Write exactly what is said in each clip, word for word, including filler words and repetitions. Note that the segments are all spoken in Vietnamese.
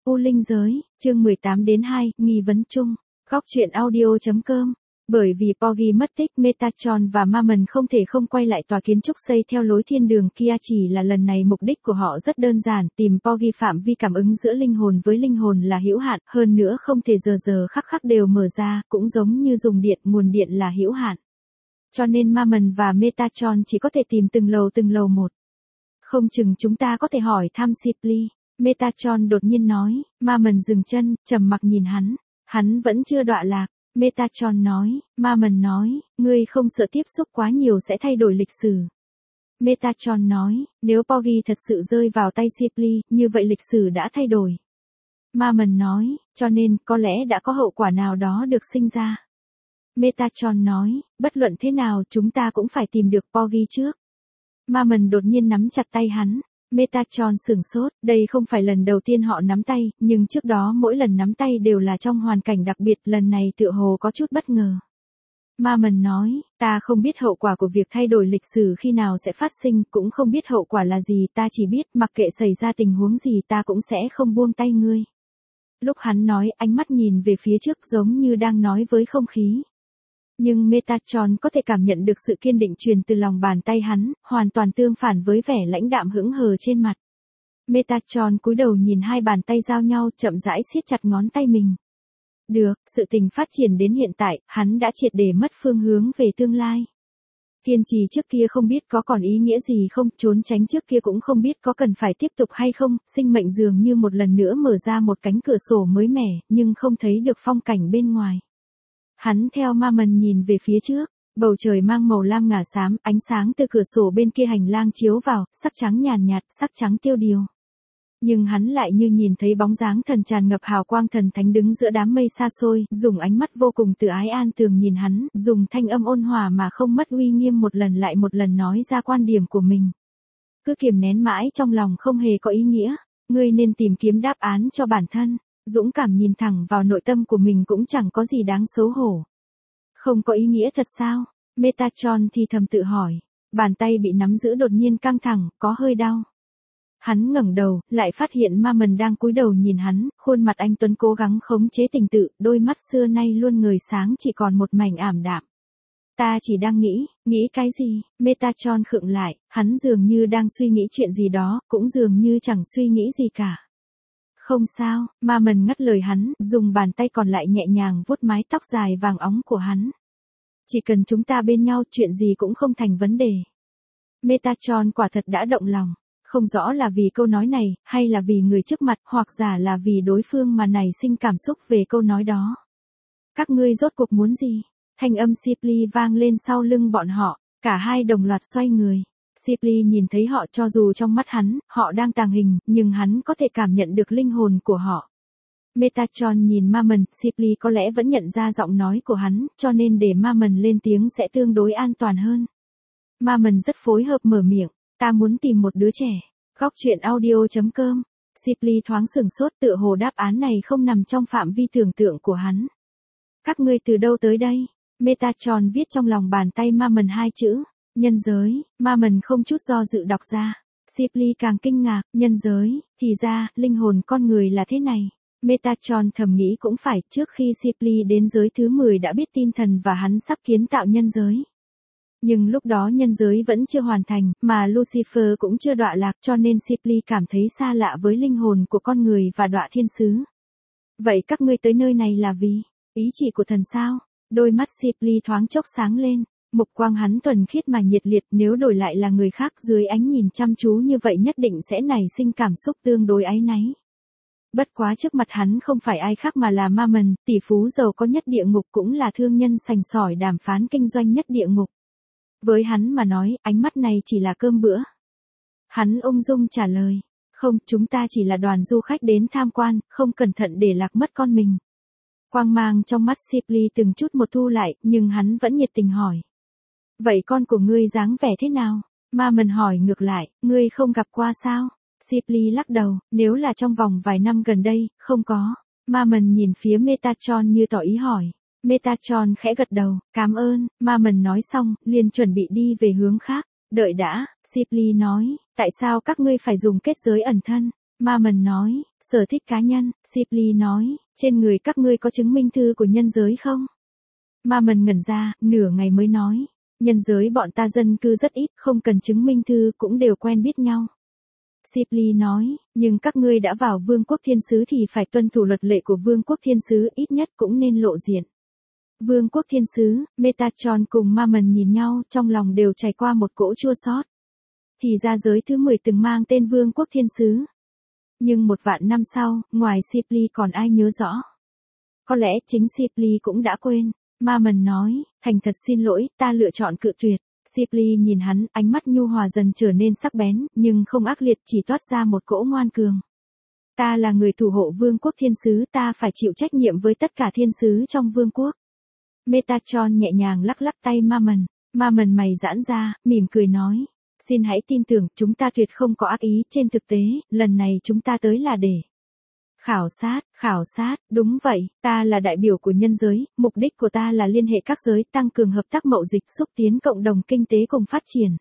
U Linh Giới, chương mười tám đến hai, nghi vấn chung, góc truyện audio.com. Bởi vì Porgy mất tích, Metatron và Mammon không thể không quay lại tòa kiến trúc xây theo lối thiên đường kia, chỉ là lần này mục đích của họ rất đơn giản, tìm Porgy. Phạm vi cảm ứng giữa linh hồn với linh hồn là hữu hạn, hơn nữa không thể giờ giờ khắc khắc đều mở ra, cũng giống như dùng điện, nguồn điện là hữu hạn. Cho nên Mammon và Metatron chỉ có thể tìm từng lầu từng lầu một. Không chừng chúng ta có thể hỏi thăm Shipley, Metatron đột nhiên nói. Mammon dừng chân, trầm mặc nhìn hắn. Hắn vẫn chưa đọa lạc. Metatron nói. Mammon nói, ngươi không sợ tiếp xúc quá nhiều sẽ thay đổi lịch sử. Metatron nói, nếu Porgy thật sự rơi vào tay Shipley, như vậy lịch sử đã thay đổi. Mammon nói, cho nên, có lẽ đã có hậu quả nào đó được sinh ra. Metatron nói, bất luận thế nào chúng ta cũng phải tìm được Porgy trước. Mammon đột nhiên nắm chặt tay hắn. Metatron sửng sốt, đây không phải lần đầu tiên họ nắm tay, nhưng trước đó mỗi lần nắm tay đều là trong hoàn cảnh đặc biệt, lần này tựa hồ có chút bất ngờ. Mammon nói, ta không biết hậu quả của việc thay đổi lịch sử khi nào sẽ phát sinh, cũng không biết hậu quả là gì, ta chỉ biết mặc kệ xảy ra tình huống gì ta cũng sẽ không buông tay ngươi. Lúc hắn nói, ánh mắt nhìn về phía trước giống như đang nói với không khí. Nhưng Metatron có thể cảm nhận được sự kiên định truyền từ lòng bàn tay hắn, hoàn toàn tương phản với vẻ lãnh đạm hững hờ trên mặt. Metatron cúi đầu nhìn hai bàn tay giao nhau, chậm rãi siết chặt ngón tay mình. Được, sự tình phát triển đến hiện tại, hắn đã triệt để mất phương hướng về tương lai. Kiên trì trước kia không biết có còn ý nghĩa gì không, trốn tránh trước kia cũng không biết có cần phải tiếp tục hay không, sinh mệnh dường như một lần nữa mở ra một cánh cửa sổ mới mẻ, nhưng không thấy được phong cảnh bên ngoài. Hắn theo Mammon nhìn về phía trước, bầu trời mang màu lam ngả xám, ánh sáng từ cửa sổ bên kia hành lang chiếu vào, sắc trắng nhàn nhạt, sắc trắng tiêu điều. Nhưng hắn lại như nhìn thấy bóng dáng thần tràn ngập hào quang thần thánh đứng giữa đám mây xa xôi, dùng ánh mắt vô cùng từ ái an tường nhìn hắn, dùng thanh âm ôn hòa mà không mất uy nghiêm một lần lại một lần nói ra quan điểm của mình. Cứ kiềm nén mãi trong lòng không hề có ý nghĩa, ngươi nên tìm kiếm đáp án cho bản thân. Dũng cảm nhìn thẳng vào nội tâm của mình cũng chẳng có gì đáng xấu hổ. Không có ý nghĩa thật sao? Metatron thì thầm tự hỏi. Bàn tay bị nắm giữ đột nhiên căng thẳng, có hơi đau. Hắn ngẩng đầu, lại phát hiện Mammon đang cúi đầu nhìn hắn, khuôn mặt anh tuấn cố gắng khống chế tình tự, đôi mắt xưa nay luôn ngời sáng chỉ còn một mảnh ảm đạm. Ta chỉ đang nghĩ, nghĩ cái gì? Metatron khựng lại, hắn dường như đang suy nghĩ chuyện gì đó, cũng dường như chẳng suy nghĩ gì cả. Không sao, Mammon ngắt lời hắn, dùng bàn tay còn lại nhẹ nhàng vuốt mái tóc dài vàng óng của hắn. Chỉ cần chúng ta bên nhau, chuyện gì cũng không thành vấn đề. Metatron quả thật đã động lòng, không rõ là vì câu nói này, hay là vì người trước mặt, hoặc giả là vì đối phương mà nảy sinh cảm xúc về câu nói đó. Các ngươi rốt cuộc muốn gì? Thanh âm Shipley vang lên sau lưng bọn họ, cả hai đồng loạt xoay người. Shipley nhìn thấy họ, cho dù trong mắt hắn, họ đang tàng hình, nhưng hắn có thể cảm nhận được linh hồn của họ. Metatron nhìn Mammon, Shipley có lẽ vẫn nhận ra giọng nói của hắn, cho nên để Mammon lên tiếng sẽ tương đối an toàn hơn. Mammon rất phối hợp mở miệng, ta muốn tìm một đứa trẻ. Góc truyện audio.com. Shipley thoáng sửng sốt, tựa hồ đáp án này không nằm trong phạm vi tưởng tượng của hắn. Các ngươi từ đâu tới đây? Metatron viết trong lòng bàn tay Mammon hai chữ. Nhân giới. Mammon không chút do dự đọc ra. Shipley càng kinh ngạc, nhân giới, thì ra, linh hồn con người là thế này. Metatron thầm nghĩ cũng phải, trước khi Shipley đến giới thứ mười đã biết tin thần và hắn sắp kiến tạo nhân giới. Nhưng lúc đó nhân giới vẫn chưa hoàn thành, mà Lucifer cũng chưa đọa lạc, cho nên Shipley cảm thấy xa lạ với linh hồn của con người và đọa thiên sứ. Vậy các ngươi tới nơi này là vì ý chỉ của thần sao? Đôi mắt Shipley thoáng chốc sáng lên. Mục quang hắn thuần khiết mà nhiệt liệt, nếu đổi lại là người khác dưới ánh nhìn chăm chú như vậy nhất định sẽ nảy sinh cảm xúc tương đối áy náy. Bất quá trước mặt hắn không phải ai khác mà là Mammon, tỷ phú giàu có nhất địa ngục, cũng là thương nhân sành sỏi đàm phán kinh doanh nhất địa ngục. Với hắn mà nói, ánh mắt này chỉ là cơm bữa. Hắn ung dung trả lời, không, chúng ta chỉ là đoàn du khách đến tham quan, không cẩn thận để lạc mất con mình. Quang mang trong mắt Shipley từng chút một thu lại, nhưng hắn vẫn nhiệt tình hỏi. Vậy con của ngươi dáng vẻ thế nào? Mammon hỏi ngược lại, ngươi không gặp qua sao? Shipley lắc đầu, nếu là trong vòng vài năm gần đây, không có. Mammon nhìn phía Metatron như tỏ ý hỏi. Metatron khẽ gật đầu, cảm ơn. Mammon nói xong, liền chuẩn bị đi về hướng khác. Đợi đã, Shipley nói, tại sao các ngươi phải dùng kết giới ẩn thân? Ma Mần nói, sở thích cá nhân. Sibley nói, trên người các ngươi có chứng minh thư của nhân giới không? Ma Mần ngẩn ra, nửa ngày mới nói, nhân giới bọn ta dân cư rất ít, không cần chứng minh thư cũng đều quen biết nhau. Sibley nói, nhưng các ngươi đã vào vương quốc thiên sứ thì phải tuân thủ luật lệ của vương quốc thiên sứ, ít nhất cũng nên lộ diện. Vương quốc thiên sứ, Metatron cùng Ma Mần nhìn nhau, trong lòng đều trải qua một cỗ chua xót. Thì ra giới thứ mười từng mang tên vương quốc thiên sứ. Nhưng một vạn năm sau, ngoài Sibley còn ai nhớ rõ? Có lẽ chính Sibley cũng đã quên. Ma Mần nói, thành thật xin lỗi, ta lựa chọn cự tuyệt. Sibley nhìn hắn, ánh mắt nhu hòa dần trở nên sắc bén, nhưng không ác liệt, chỉ toát ra một cỗ ngoan cường. Ta là người thủ hộ vương quốc thiên sứ, ta phải chịu trách nhiệm với tất cả thiên sứ trong vương quốc. Metatron nhẹ nhàng lắc lắc tay Ma Mần. Ma Mần mày giãn ra, mỉm cười nói, xin hãy tin tưởng, chúng ta tuyệt không có ác ý, trên thực tế, lần này chúng ta tới là để khảo sát, khảo sát, đúng vậy, ta là đại biểu của nhân giới, mục đích của ta là liên hệ các giới, tăng cường hợp tác mậu dịch, xúc tiến cộng đồng kinh tế cùng phát triển.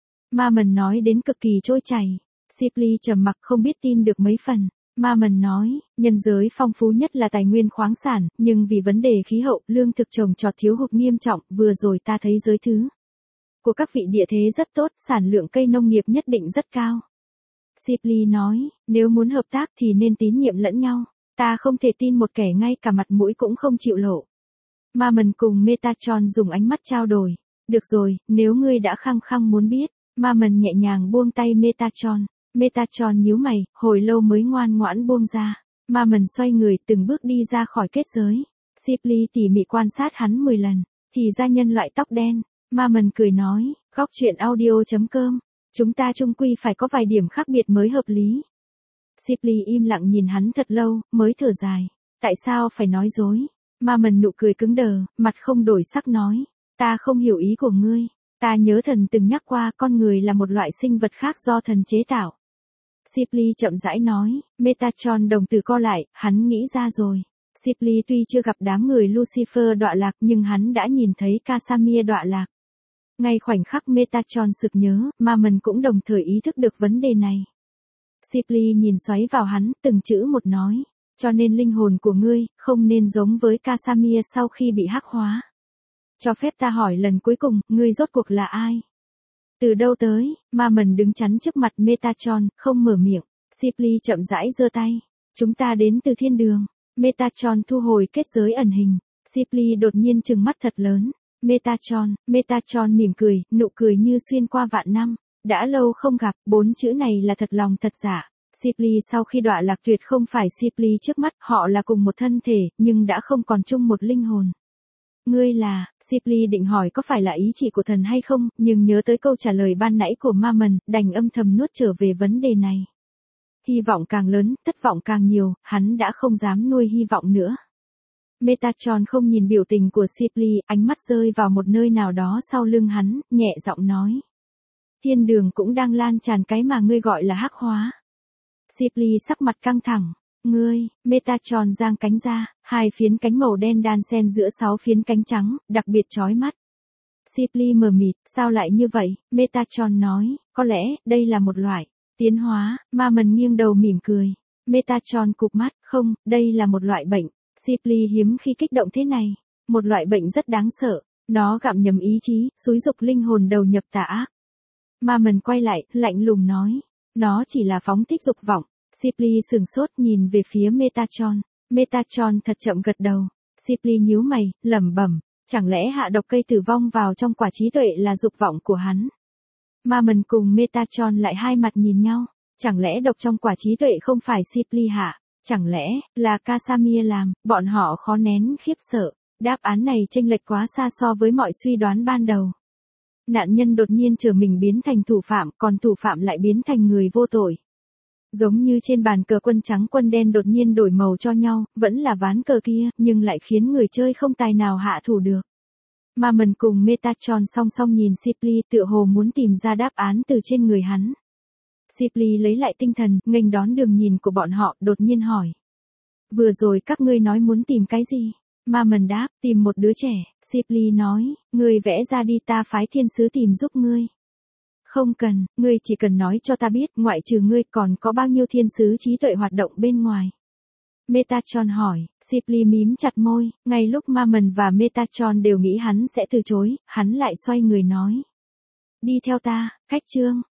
Ma Mần nói đến cực kỳ trôi chảy. Sibley trầm mặc không biết tin được mấy phần. Ma Mần nói, nhân giới phong phú nhất là tài nguyên khoáng sản, nhưng vì vấn đề khí hậu, lương thực trồng trọt thiếu hụt nghiêm trọng, vừa rồi ta thấy giới thứ của các vị địa thế rất tốt, sản lượng cây nông nghiệp nhất định rất cao. Sibley nói, nếu muốn hợp tác thì nên tín nhiệm lẫn nhau, ta không thể tin một kẻ ngay cả mặt mũi cũng không chịu lộ. Ma Mần cùng Metatron dùng ánh mắt trao đổi. Được rồi, nếu ngươi đã khăng khăng muốn biết. Ma Mần nhẹ nhàng buông tay Metatron. Metatron nhíu mày, hồi lâu mới ngoan ngoãn buông ra. Ma Mần xoay người từng bước đi ra khỏi kết giới. Sibley tỉ mỉ quan sát hắn mười lần, thì ra nhân loại tóc đen. Ma Mần cười nói, góc truyện audio chấm com. Chúng ta chung quy phải có vài điểm khác biệt mới hợp lý. Sibley im lặng nhìn hắn thật lâu, mới thở dài. Tại sao phải nói dối? Ma Mần nụ cười cứng đờ, mặt không đổi sắc nói. Ta không hiểu ý của ngươi. Ta nhớ thần từng nhắc qua con người là một loại sinh vật khác do thần chế tạo. Sibley chậm rãi nói. Metatron đồng tử co lại, hắn nghĩ ra rồi. Sibley tuy chưa gặp đám người Lucifer đọa lạc nhưng hắn đã nhìn thấy Casamir đọa lạc. Ngay khoảnh khắc Metatron sực nhớ, Ma Mần cũng đồng thời ý thức được vấn đề này. Sibley nhìn xoáy vào hắn, từng chữ một nói. Cho nên linh hồn của ngươi, không nên giống với Casamir sau khi bị hắc hóa. Cho phép ta hỏi lần cuối cùng, ngươi rốt cuộc là ai? Từ đâu tới? Ma Mần đứng chắn trước mặt Metatron, không mở miệng. Sibley chậm rãi giơ tay. Chúng ta đến từ thiên đường. Metatron thu hồi kết giới ẩn hình. Sibley đột nhiên trừng mắt thật lớn. Metatron, Metatron mỉm cười, nụ cười như xuyên qua vạn năm. Đã lâu không gặp, bốn chữ này là thật lòng thật giả. Sibley sau khi đọa lạc tuyệt không phải Sibley trước mắt, họ là cùng một thân thể, nhưng đã không còn chung một linh hồn. Ngươi là, Sibley định hỏi có phải là ý chỉ của thần hay không, nhưng nhớ tới câu trả lời ban nãy của Ma Mần, đành âm thầm nuốt trở về vấn đề này. Hy vọng càng lớn, thất vọng càng nhiều, hắn đã không dám nuôi hy vọng nữa. Metatron không nhìn biểu tình của Sibley, ánh mắt rơi vào một nơi nào đó sau lưng hắn, nhẹ giọng nói. Thiên đường cũng đang lan tràn cái mà ngươi gọi là hắc hóa. Sibley sắc mặt căng thẳng. Ngươi, Metatron giang cánh ra, hai phiến cánh màu đen đan xen giữa sáu phiến cánh trắng, đặc biệt chói mắt. Sibley mờ mịt, sao lại như vậy? Metatron nói, có lẽ, đây là một loại tiến hóa. Ma Mần nghiêng đầu mỉm cười. Metatron cụp mắt, không, đây là một loại bệnh. Sibley hiếm khi kích động thế này. Một loại bệnh rất đáng sợ. Nó gặm nhấm ý chí, xúi dục linh hồn đầu nhập tà ác. Ma Mần quay lại, lạnh lùng nói. Nó chỉ là phóng thích dục vọng. Sibley sừng sốt nhìn về phía Metatron. Metatron thật chậm gật đầu. Sibley nhíu mày, lẩm bẩm. Chẳng lẽ hạ độc cây tử vong vào trong quả trí tuệ là dục vọng của hắn? Ma Mần cùng Metatron lại hai mặt nhìn nhau. Chẳng lẽ độc trong quả trí tuệ không phải Sibley hạ? Chẳng lẽ, là Casamir làm? Bọn họ khó nén khiếp sợ. Đáp án này chênh lệch quá xa so với mọi suy đoán ban đầu. Nạn nhân đột nhiên trở mình biến thành thủ phạm, còn thủ phạm lại biến thành người vô tội. Giống như trên bàn cờ quân trắng quân đen đột nhiên đổi màu cho nhau, vẫn là ván cờ kia, nhưng lại khiến người chơi không tài nào hạ thủ được. Ma Mần cùng Metatron song song nhìn Sibley, tựa hồ muốn tìm ra đáp án từ trên người hắn. Sibley lấy lại tinh thần, nghênh đón đường nhìn của bọn họ, đột nhiên hỏi. Vừa rồi các ngươi nói muốn tìm cái gì? Ma Mần đáp, tìm một đứa trẻ. Sibley nói, ngươi vẽ ra đi, ta phái thiên sứ tìm giúp ngươi. Không cần, ngươi chỉ cần nói cho ta biết, ngoại trừ ngươi còn có bao nhiêu thiên sứ trí tuệ hoạt động bên ngoài. Metatron hỏi, Sibley mím chặt môi, ngay lúc Mammon và Metatron đều nghĩ hắn sẽ từ chối, hắn lại xoay người nói. Đi theo ta, Khách Trương,